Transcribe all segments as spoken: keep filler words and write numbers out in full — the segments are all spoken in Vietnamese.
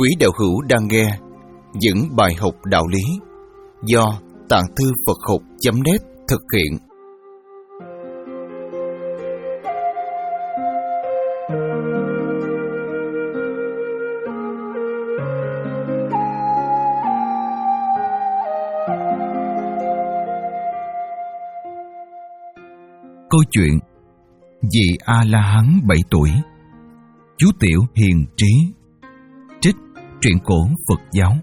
Quý đạo hữu đang nghe những bài học đạo lý do Tạng Thư Phật Học chấm net thực hiện. Câu chuyện Vị A-la-hán bảy tuổi, chú tiểu hiền trí. Trích truyện cổ Phật giáo.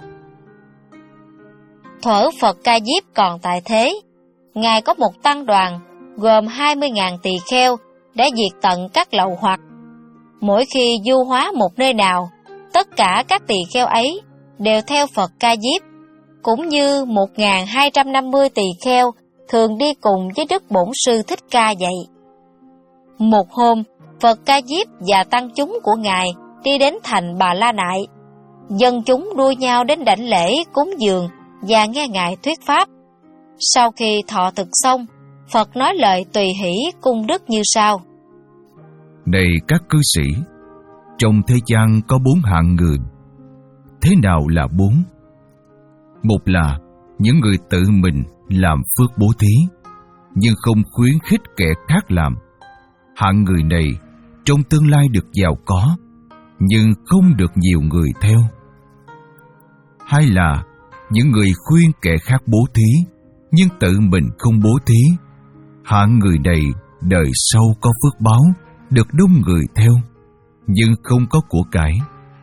Thuở Phật Ca Diếp còn tại thế, Ngài có một tăng đoàn gồm hai mươi nghìn tỳ kheo đã diệt tận các lậu hoặc. Mỗi khi du hóa một nơi nào, tất cả các tỳ kheo ấy đều theo Phật Ca Diếp, cũng như một nghìn hai trăm năm mươi tỳ kheo thường đi cùng với Đức Bổn Sư Thích Ca vậy. Một hôm, Phật Ca Diếp và tăng chúng của Ngài đi đến thành Bà La Nại. Dân chúng đua nhau đến đảnh lễ cúng dường và nghe Ngài thuyết pháp. Sau khi thọ thực xong, Phật nói lời tùy hỷ cung đức như sau: Này các cư sĩ, trong thế gian có bốn hạng người. Thế nào là bốn? Một là những người tự mình làm phước bố thí, nhưng không khuyến khích kẻ khác làm. Hạng người này trong tương lai được giàu có, nhưng không được nhiều người theo. Hai là những người khuyên kẻ khác bố thí, nhưng tự mình không bố thí. Hạng người này đời sau có phước báo, được đông người theo, nhưng không có của cải.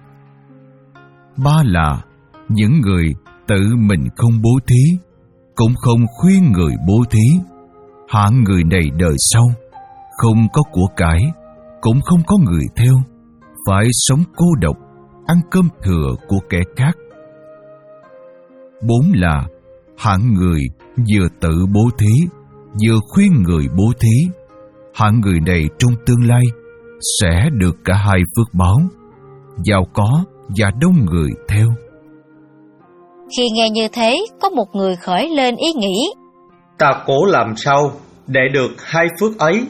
Ba là những người tự mình không bố thí, cũng không khuyên người bố thí. Hạng người này đời sau không có của cải, cũng không có người theo, phải sống cô độc, ăn cơm thừa của kẻ khác. Bốn là hạng người vừa tự bố thí, vừa khuyên người bố thí. Hạng người này trong tương lai sẽ được cả hai phước báo, giàu có và đông người theo. Khi nghe như thế, có một người khởi lên ý nghĩ: Ta cố làm sao để được hai phước ấy?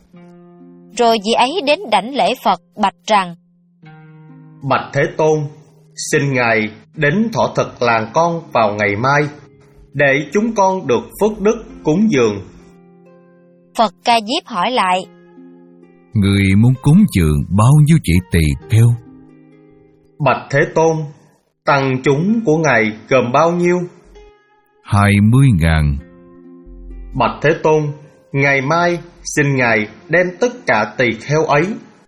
Rồi vị ấy đến đảnh lễ Phật bạch rằng: Bạch Thế Tôn, xin Ngài đến thọ thực làng con vào ngày mai, để chúng con được phước đức cúng dường. Phật Ca Diếp hỏi lại: Người muốn cúng dường bao nhiêu vị tỳ kheo? Bạch Thế Tôn, tăng chúng của Ngài gồm bao nhiêu? Hai mươi ngàn. Bạch Thế Tôn, ngày mai xin Ngài đem tất cả tỳ kheo ấy.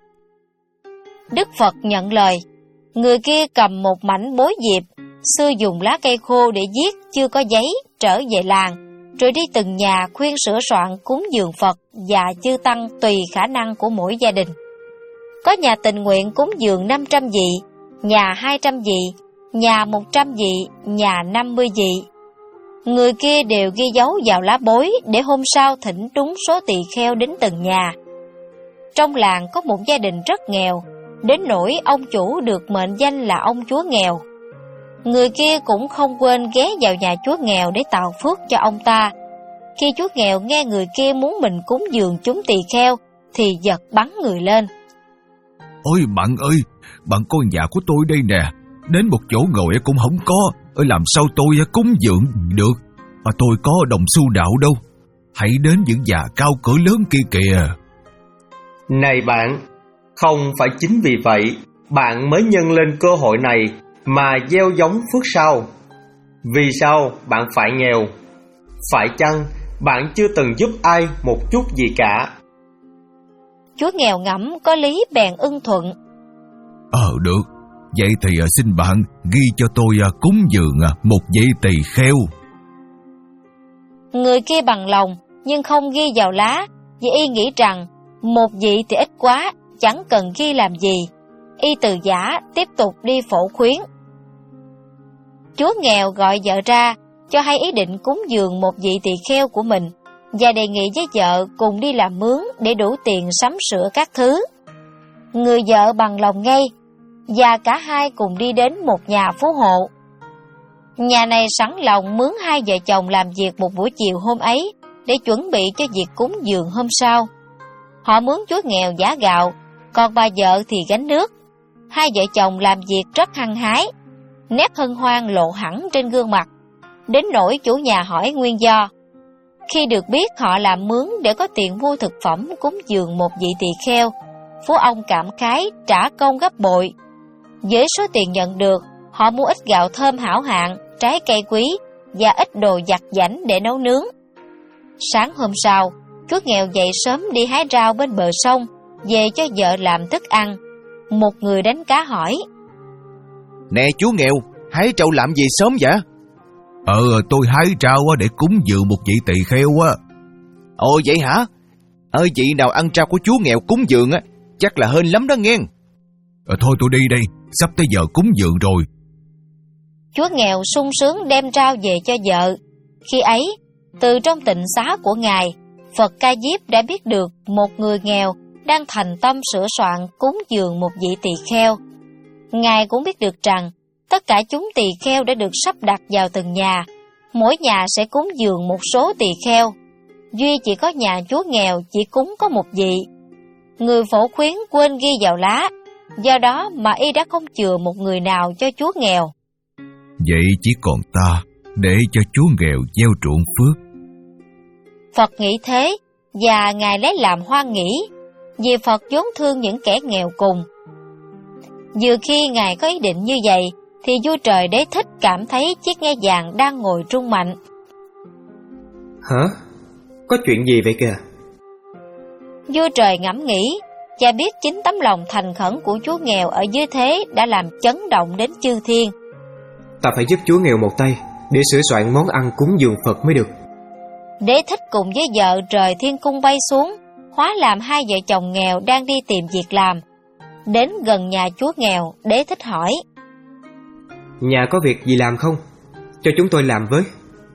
Đức Phật nhận lời. Người kia cầm một mảnh bối diệp, xưa dùng lá cây khô để viết, chưa có giấy, trở về làng, rồi đi từng nhà khuyên sửa soạn cúng dường Phật và chư tăng tùy khả năng của mỗi gia đình. Có nhà tình nguyện cúng dường năm trăm vị, nhà hai trăm vị, nhà một trăm vị, nhà năm mươi vị. Người kia đều ghi dấu vào lá bối để hôm sau thỉnh đúng số tỳ kheo đến từng nhà. Trong làng có một gia đình rất nghèo, đến nỗi ông chủ được mệnh danh là ông chúa nghèo. Người kia cũng không quên ghé vào nhà chúa nghèo để tạo phước cho ông ta. Khi chúa nghèo nghe người kia muốn mình cúng dường chúng tỳ kheo thì giật bắn người lên. Ôi bạn ơi, bạn coi nhà của tôi đây nè, đến một chỗ ngồi cũng không có, làm sao tôi cúng dường được, mà tôi có đồng xu đạo đâu. Hãy đến những nhà cao cửa lớn kia kìa. Này bạn, không phải chính vì vậy bạn mới nhân lên cơ hội này mà gieo giống phước sau. Vì sao bạn phải nghèo? Phải chăng bạn chưa từng giúp ai một chút gì cả? Chúa nghèo ngẫm có lý bèn ưng thuận. Ờ được, vậy thì xin bạn ghi cho tôi cúng dường một vị tỳ kheo. Người kia bằng lòng nhưng không ghi vào lá, vì y nghĩ rằng một vị thì ít quá, chẳng cần ghi làm gì. Y từ giả tiếp tục đi phổ khuyến. Chúa nghèo gọi vợ ra, cho hay ý định cúng dường một vị tỳ kheo của mình, và đề nghị với vợ cùng đi làm mướn để đủ tiền sắm sửa các thứ. Người vợ bằng lòng ngay, và cả hai cùng đi đến một nhà phú hộ. Nhà này sẵn lòng mướn hai vợ chồng làm việc một buổi chiều hôm ấy để chuẩn bị cho việc cúng dường hôm sau. Họ mướn chúa nghèo giá gạo, còn bà vợ thì gánh nước. hai vợ chồng làm việc rất hăng hái, nét hân hoan lộ hẳn trên gương mặt, đến nỗi chủ nhà hỏi nguyên do. Khi được biết họ làm mướn để có tiền mua thực phẩm cúng dường một vị tỳ kheo, phú ông cảm khái trả công gấp bội. Với số tiền nhận được, họ mua ít gạo thơm hảo hạng, trái cây quý và ít đồ giặt giảnh để nấu nướng. Sáng hôm sau, chú nghèo dậy sớm đi hái rau bên bờ sông, về cho vợ làm thức ăn. Một người đánh cá hỏi: Nè chú nghèo, hái trâu làm gì sớm vậy? Ờ, tôi hái rau để cúng dường một vị tỳ kheo á. Ồ vậy hả? Ờ vị nào ăn rau của chú nghèo cúng dường á, chắc là hên lắm đó nghe. Ờ, thôi tôi đi đây, sắp tới giờ cúng dường rồi. Chú nghèo sung sướng đem rau về cho vợ. Khi ấy, từ trong tịnh xá của Ngài, Phật Ca Diếp đã biết được một người nghèo đang thành tâm sửa soạn cúng dường một vị tỳ kheo. Ngài cũng biết được rằng tất cả chúng tỳ kheo đã được sắp đặt vào từng nhà, mỗi nhà sẽ cúng dường một số tỳ kheo. Duy chỉ có nhà chúa nghèo chỉ cúng có một vị. Người phổ khuyến quên ghi vào lá, do đó mà y đã không chừa một người nào cho chúa nghèo. Vậy chỉ còn ta để cho chúa nghèo gieo ruộng phước. Phật nghĩ thế, và Ngài lấy làm hoan nghĩ, vì Phật vốn thương những kẻ nghèo cùng. Vừa khi Ngài có ý định như vậy, thì vua trời Đế Thích cảm thấy chiếc ngai vàng đang ngồi rung mạnh. Hả? Có chuyện gì vậy kìa? Vua trời ngẫm nghĩ, và biết chính tấm lòng thành khẩn của chúa nghèo ở dưới thế đã làm chấn động đến chư thiên. Ta phải giúp chúa nghèo một tay để sửa soạn món ăn cúng dường Phật mới được. Đế Thích cùng với vợ rời thiên cung bay xuống, hóa làm hai vợ chồng nghèo đang đi tìm việc làm. Đến gần nhà chúa nghèo, Đế Thích hỏi: Nhà có việc gì làm không? Cho chúng tôi làm với.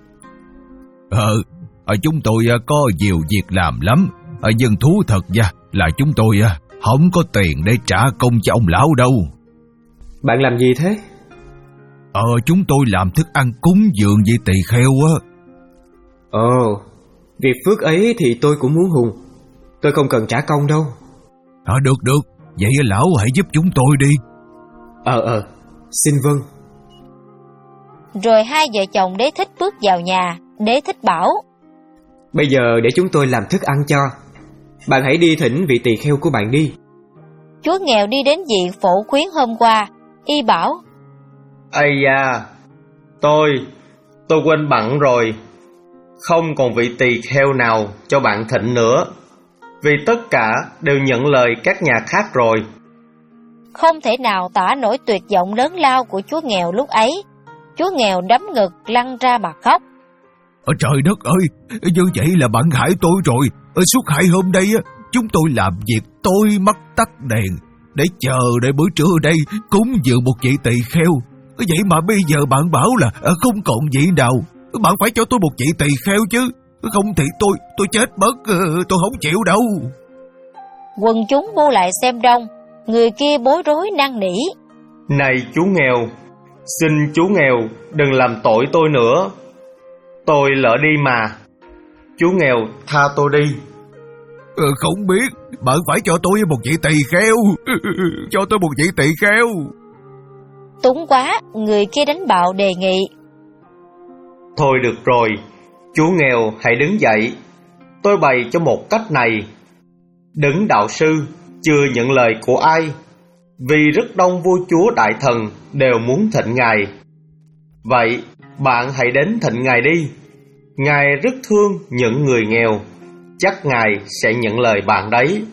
Ờ, ở chúng tôi có nhiều việc làm lắm. Ở dân thú thật ra là chúng tôi không có tiền để trả công cho ông lão đâu. Bạn làm gì thế? Ờ, chúng tôi làm thức ăn cúng dường vị tỳ kheo á. Ồ, việc phước ấy thì tôi cũng muốn hùng. Tôi không cần trả công đâu. Ờ, được được, vậy lão hãy giúp chúng tôi đi. Ờ ờ, xin vâng. Rồi hai vợ chồng Đế Thích bước vào nhà. Đế Thích bảo: Bây giờ để chúng tôi làm thức ăn cho. Bạn hãy đi thỉnh vị tỳ kheo của bạn đi. Chúa nghèo đi đến vị phổ khuyến hôm qua. Y bảo: Ây da, tôi, tôi quên bẵng rồi. Không còn vị tỳ kheo nào cho bạn thỉnh nữa, vì tất cả đều nhận lời các nhà khác rồi. Không thể nào tả nổi tuyệt vọng lớn lao của chúa nghèo lúc ấy. Chúa nghèo đấm ngực lăn ra mà khóc. Ở trời đất ơi, như vậy là bạn hại tôi rồi. Ở suốt hai hôm đây chúng tôi làm việc tôi mắt tắt đèn để chờ để bữa trưa đây cúng dường một vị tỳ kheo. Vậy mà bây giờ bạn bảo là không còn vị nào. Bạn phải cho tôi một vị tỳ kheo chứ. Không thì tôi tôi chết mất, tôi không chịu đâu. Quần chúng bu lại xem đông. Người kia bối rối năn nỉ: Này chú nghèo, xin chú nghèo đừng làm tội tôi nữa. Tôi lỡ đi mà. Chú nghèo tha tôi đi. Ừ, không biết, bạn phải cho tôi một vị tỳ kheo. Cho tôi một vị tỳ kheo. Túng quá, người kia đánh bạo đề nghị: Thôi được rồi, chú nghèo hãy đứng dậy. Tôi bày cho một cách này. Đấng đạo sư chưa nhận lời của ai, vì rất đông vua chúa đại thần đều muốn thịnh ngài. Vậy bạn hãy đến thịnh ngài đi. Ngài rất thương những người nghèo, chắc ngài sẽ nhận lời bạn đấy.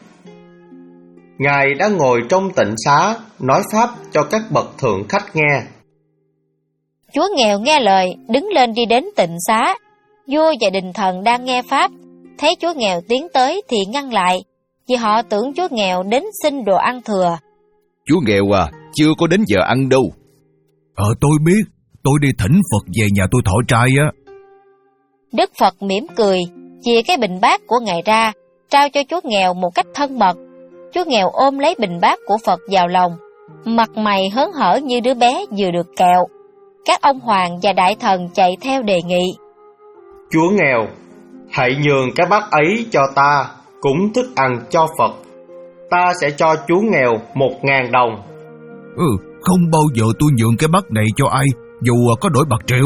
Ngài đã ngồi trong tịnh xá nói pháp cho các bậc thượng khách nghe. Chúa nghèo nghe lời, đứng lên đi đến tịnh xá. Vua và đình thần đang nghe pháp, thấy chúa nghèo tiến tới thì ngăn lại, vì họ tưởng chúa nghèo đến xin đồ ăn thừa. Chú nghèo à, chưa có đến giờ ăn đâu. Ờ tôi biết, tôi đi thỉnh Phật về nhà tôi thọ trai á. Đức Phật mỉm cười, chia cái bình bát của ngài ra, trao cho chúa nghèo một cách thân mật. Chúa nghèo ôm lấy bình bát của Phật vào lòng, mặt mày hớn hở như đứa bé vừa được kẹo. Các ông hoàng và đại thần chạy theo đề nghị: Chúa nghèo, hãy nhường cái bát ấy cho ta, cúng thức ăn cho Phật. Ta sẽ cho chú nghèo một ngàn đồng. Ừ, không bao giờ tôi nhượng cái bát này cho ai, dù có đổi bạc triệu.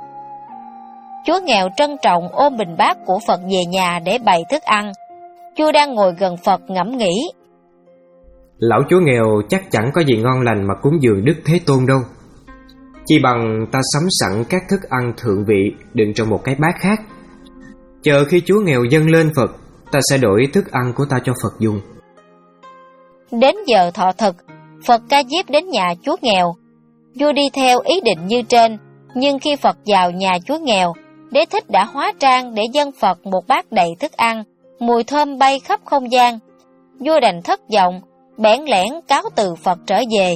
Chúa nghèo trân trọng ôm bình bát của Phật về nhà để bày thức ăn. Chúa đang ngồi gần Phật ngẫm nghĩ. Lão chúa nghèo chắc chẳng có gì ngon lành mà cúng dường Đức Thế Tôn đâu. Chi bằng ta sắm sẵn các thức ăn thượng vị đựng trong một cái bát khác. Chờ khi chúa nghèo dâng lên Phật, ta sẽ đổi thức ăn của ta cho Phật dùng. Đến giờ thọ thực, Phật Ca Diếp đến nhà chúa nghèo. Vua đi theo ý định như trên, nhưng khi Phật vào nhà chúa nghèo, Đế Thích đã hóa trang để dâng Phật một bát đầy thức ăn, mùi thơm bay khắp không gian. Vua đành thất vọng, bẽn lẽn cáo từ Phật trở về.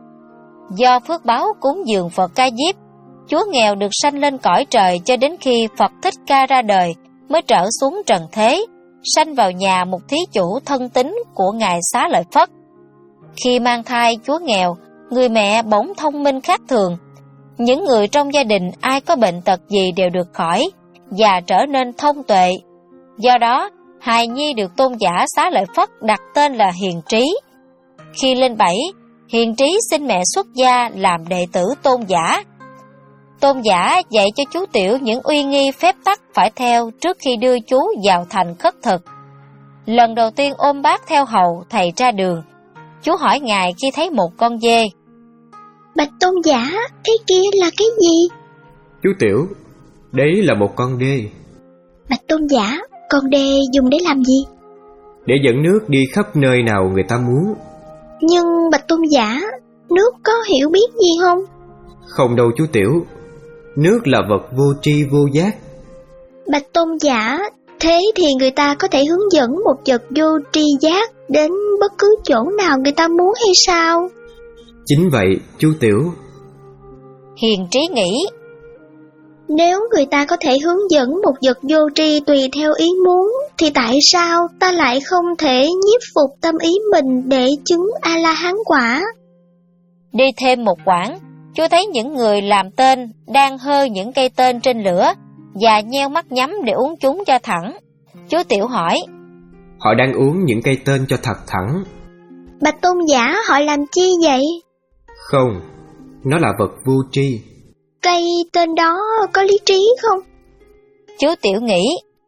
Do phước báo cúng dường Phật Ca Diếp, chúa nghèo được sanh lên cõi trời cho đến khi Phật Thích Ca ra đời mới trở xuống trần thế, sanh vào nhà một thí chủ thân tín của ngài Xá Lợi Phất. Khi mang thai chúa nghèo, người mẹ bỗng thông minh khác thường. Những người trong gia đình ai có bệnh tật gì đều được khỏi và trở nên thông tuệ. Do đó, hài nhi được tôn giả Xá Lợi Phất đặt tên là Hiền Trí. Khi lên bảy, Hiền Trí xin mẹ xuất gia làm đệ tử tôn giả. Tôn giả dạy cho chú Tiểu những uy nghi phép tắc phải theo trước khi đưa chú vào thành khất thực. Lần đầu tiên ôm bát theo hầu thầy ra đường, chú hỏi ngài khi thấy một con dê. Bạch tôn giả, cái kia là cái gì? Chú Tiểu, đấy là một con đê. Bạch tôn giả, con đê dùng để làm gì? Để dẫn nước đi khắp nơi nào người ta muốn. Nhưng bạch tôn giả, nước có hiểu biết gì không? Không đâu chú Tiểu, nước là vật vô tri vô giác. Bạch tôn giả, thế thì người ta có thể hướng dẫn một vật vô tri giác đến bất cứ chỗ nào người ta muốn hay sao? Chính vậy chú Tiểu. Hiền Trí nghĩ, nếu người ta có thể hướng dẫn một vật vô tri tùy theo ý muốn, thì tại sao ta lại không thể nhiếp phục tâm ý mình để chứng A-la-hán quả? Đi thêm một quãng, chú thấy những người làm tên đang hơ những cây tên trên lửa và nheo mắt nhắm để uống chúng cho thẳng. Chú Tiểu hỏi, họ đang uống những cây tên cho thật thẳng. Bạch tôn giả, họ làm chi vậy? Không, nó là vật vô tri. Cây tên đó có lý trí không? Chú Tiểu nghĩ,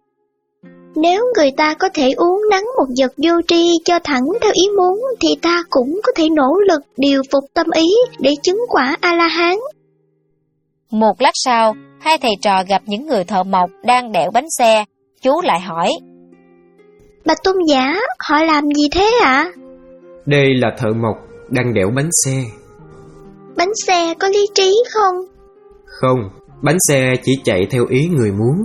nếu người ta có thể uống nắng một vật vô tri cho thẳng theo ý muốn, thì ta cũng có thể nỗ lực điều phục tâm ý để chứng quả A-la-hán. Một lát sau, hai thầy trò gặp những người thợ mộc đang đẽo bánh xe. Chú lại hỏi, Bạch tôn giả, họ làm gì thế ạ? À? Đây là thợ mộc đang đẽo bánh xe. Bánh xe có lý trí không? Không, bánh xe chỉ chạy theo ý người muốn.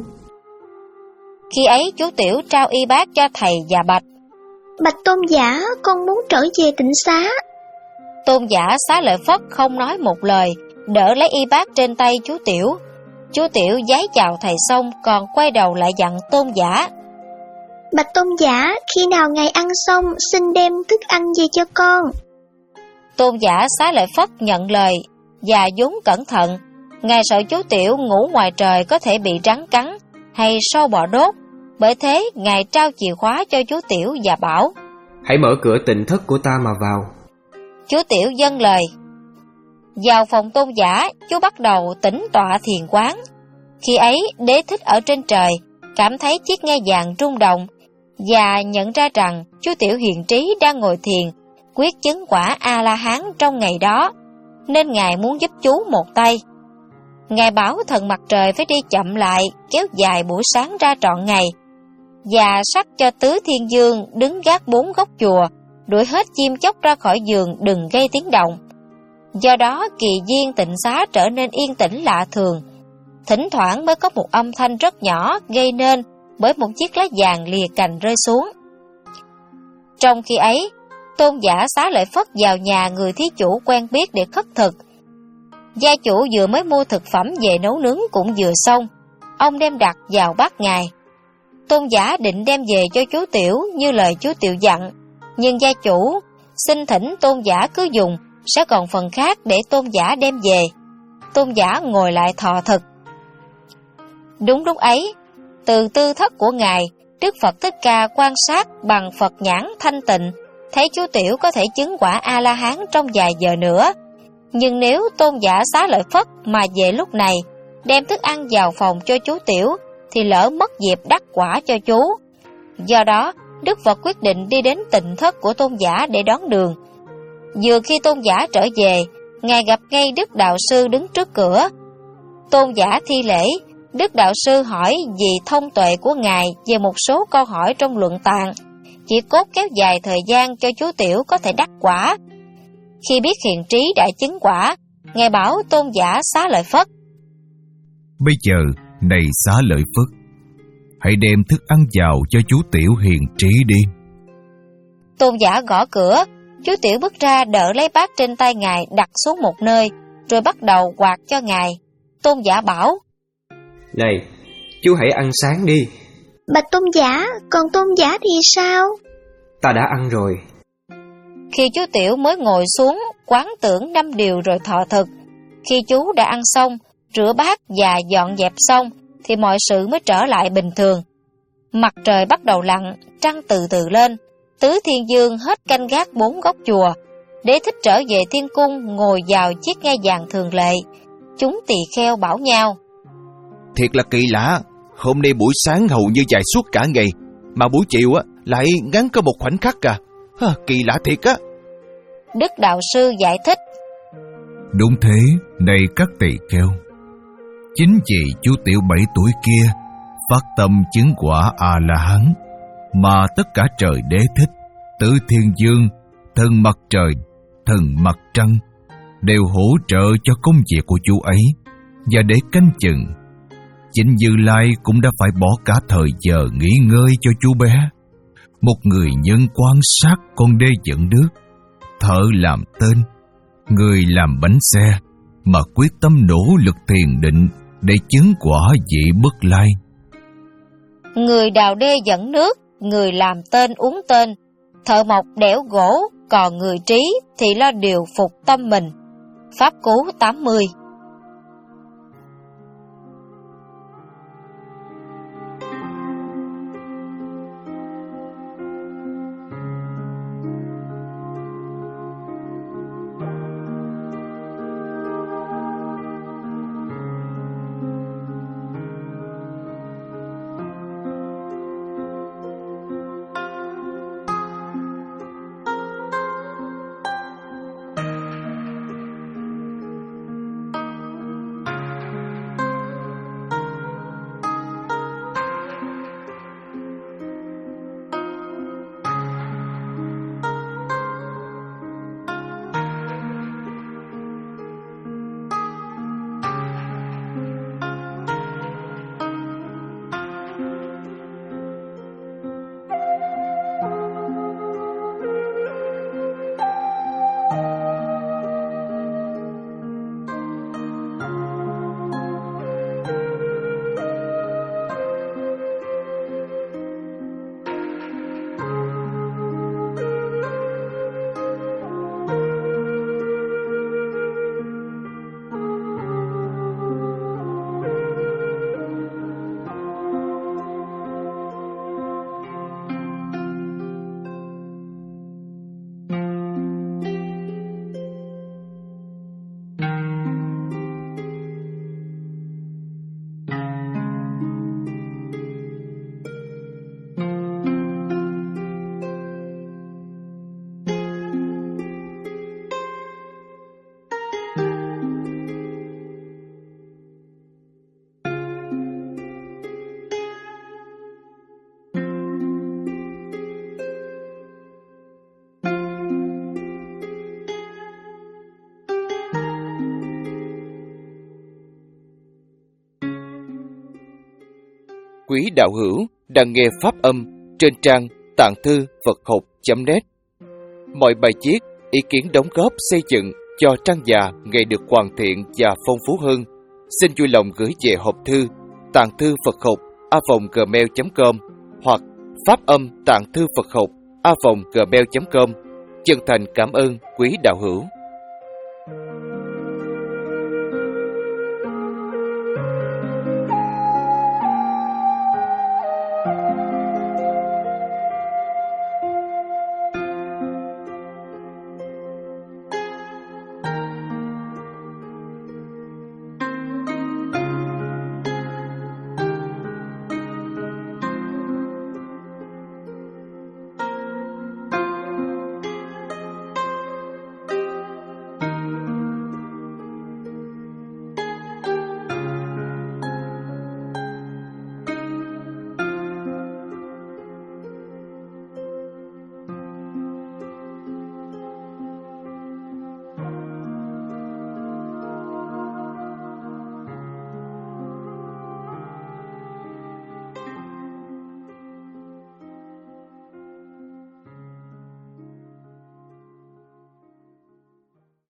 Khi ấy chú Tiểu trao y bát cho thầy và bạch, Bạch tôn giả, con muốn trở về tịnh xá. Tôn giả Xá Lợi Phất không nói một lời, đỡ lấy y bát trên tay chú Tiểu. Chú Tiểu vái chào thầy xong còn quay đầu lại dặn tôn giả, Bạch tôn giả, khi nào ngài ăn xong xin đem thức ăn về cho con. Tôn giả Xá Lợi Phất nhận lời và vốn cẩn thận. Ngài sợ chú Tiểu ngủ ngoài trời có thể bị rắn cắn hay sâu bọ đốt, bởi thế ngài trao chìa khóa cho chú Tiểu và bảo, hãy mở cửa tịnh thất của ta mà vào. Chú Tiểu vâng lời. Vào phòng tôn giả, chú bắt đầu tĩnh tọa thiền quán. Khi ấy, Đế Thích ở trên trời cảm thấy chiếc ngai vàng rung động và nhận ra rằng chú Tiểu Hiền Trí đang ngồi thiền quyết chứng quả A-la-hán trong ngày đó, nên ngài muốn giúp chú một tay. Ngài bảo thần mặt trời phải đi chậm lại, kéo dài buổi sáng ra trọn ngày, và sắc cho Tứ Thiên Dương đứng gác bốn góc chùa, đuổi hết chim chóc ra khỏi giường đừng gây tiếng động. Do đó kỳ viên tịnh xá trở nên yên tĩnh lạ thường, thỉnh thoảng mới có một âm thanh rất nhỏ gây nên bởi một chiếc lá vàng lìa cành rơi xuống. Trong khi ấy, tôn giả Xá Lợi Phất vào nhà người thí chủ quen biết để khất thực. Gia chủ vừa mới mua thực phẩm về nấu nướng cũng vừa xong, ông đem đặt vào bát ngài. Tôn giả định đem về cho chú Tiểu như lời chú Tiểu dặn, nhưng gia chủ xin thỉnh tôn giả cứ dùng, sẽ còn phần khác để tôn giả đem về. Tôn giả ngồi lại thọ thực. Đúng lúc ấy, từ tư thất của ngài, Đức Phật Thích Ca quan sát bằng Phật nhãn thanh tịnh, thấy chú Tiểu có thể chứng quả A-la-hán trong vài giờ nữa. Nhưng nếu Tôn giả Xá Lợi Phất mà về lúc này đem thức ăn vào phòng cho chú Tiểu thì lỡ mất dịp đắc quả cho chú. Do đó, Đức Phật quyết định đi đến tịnh thất của Tôn giả để đón đường. Vừa khi Tôn giả trở về, Ngài gặp ngay Đức Đạo Sư đứng trước cửa. Tôn giả thi lễ, Đức Đạo Sư hỏi vì thông tuệ của Ngài về một số câu hỏi trong luận tạng, chỉ cốt kéo dài thời gian cho chú Tiểu có thể đắc quả. Khi biết Hiền Trí đã chứng quả, Ngài bảo Tôn giả Xá Lợi Phất: Bây giờ, này Xá Lợi Phất, hãy đem thức ăn vào cho chú Tiểu Hiền Trí đi. Tôn giả gõ cửa, chú Tiểu bước ra đỡ lấy bát trên tay Ngài đặt xuống một nơi, rồi bắt đầu quạt cho Ngài. Tôn giả bảo: Này, chú hãy ăn sáng đi. Bạch Tôn giả, còn Tôn giả thì sao? Ta đã ăn rồi. Khi chú Tiểu mới ngồi xuống, quán tưởng năm điều rồi thọ thực. Khi chú đã ăn xong, rửa bát và dọn dẹp xong, thì mọi sự mới trở lại bình thường. Mặt trời bắt đầu lặn, trăng từ từ lên. Tứ Thiên Dương hết canh gác bốn góc chùa. Đế Thích trở về thiên cung, ngồi vào chiếc ngai vàng thường lệ. Chúng tỳ kheo bảo nhau: Thiệt là kỳ lạ, hôm nay buổi sáng hầu như dài suốt cả ngày, mà buổi chiều á lại ngắn có một khoảnh khắc à. Hả, kỳ lạ thiệt á. Đức Đạo Sư giải thích: Đúng thế, này các tỳ kheo, chính vì chú Tiểu bảy tuổi kia phát tâm chứng quả A-la-hán, mà tất cả trời Đế Thích, Tứ Thiên Dương, Thần Mặt Trời, Thần Mặt Trăng đều hỗ trợ cho công việc của chú ấy. Và để canh chừng, chính Như Lai cũng đã phải bỏ cả thời giờ nghỉ ngơi cho chú bé. Một người nhân quan sát con đê dẫn nước, thợ làm tên, người làm bánh xe, mà quyết tâm nỗ lực thiền định để chứng quả vị Bất Lai. Người đào đê dẫn nước, người làm tên uống tên, thợ mộc đẽo gỗ, còn người trí thì lo điều phục tâm mình. Pháp Cú tám mươi. Quý đạo hữu đang nghe pháp âm trên trang tạng thư Phật học chấm net. Mọi bài viết, ý kiến đóng góp xây dựng cho trang già ngày được hoàn thiện và phong phú hơn, xin vui lòng gửi về hộp thư tạng thư Phật học a vòng gmail chấm com hoặc pháp âm tạng thư Phật học a vòng gmail chấm com. Chân thành cảm ơn quý đạo hữu.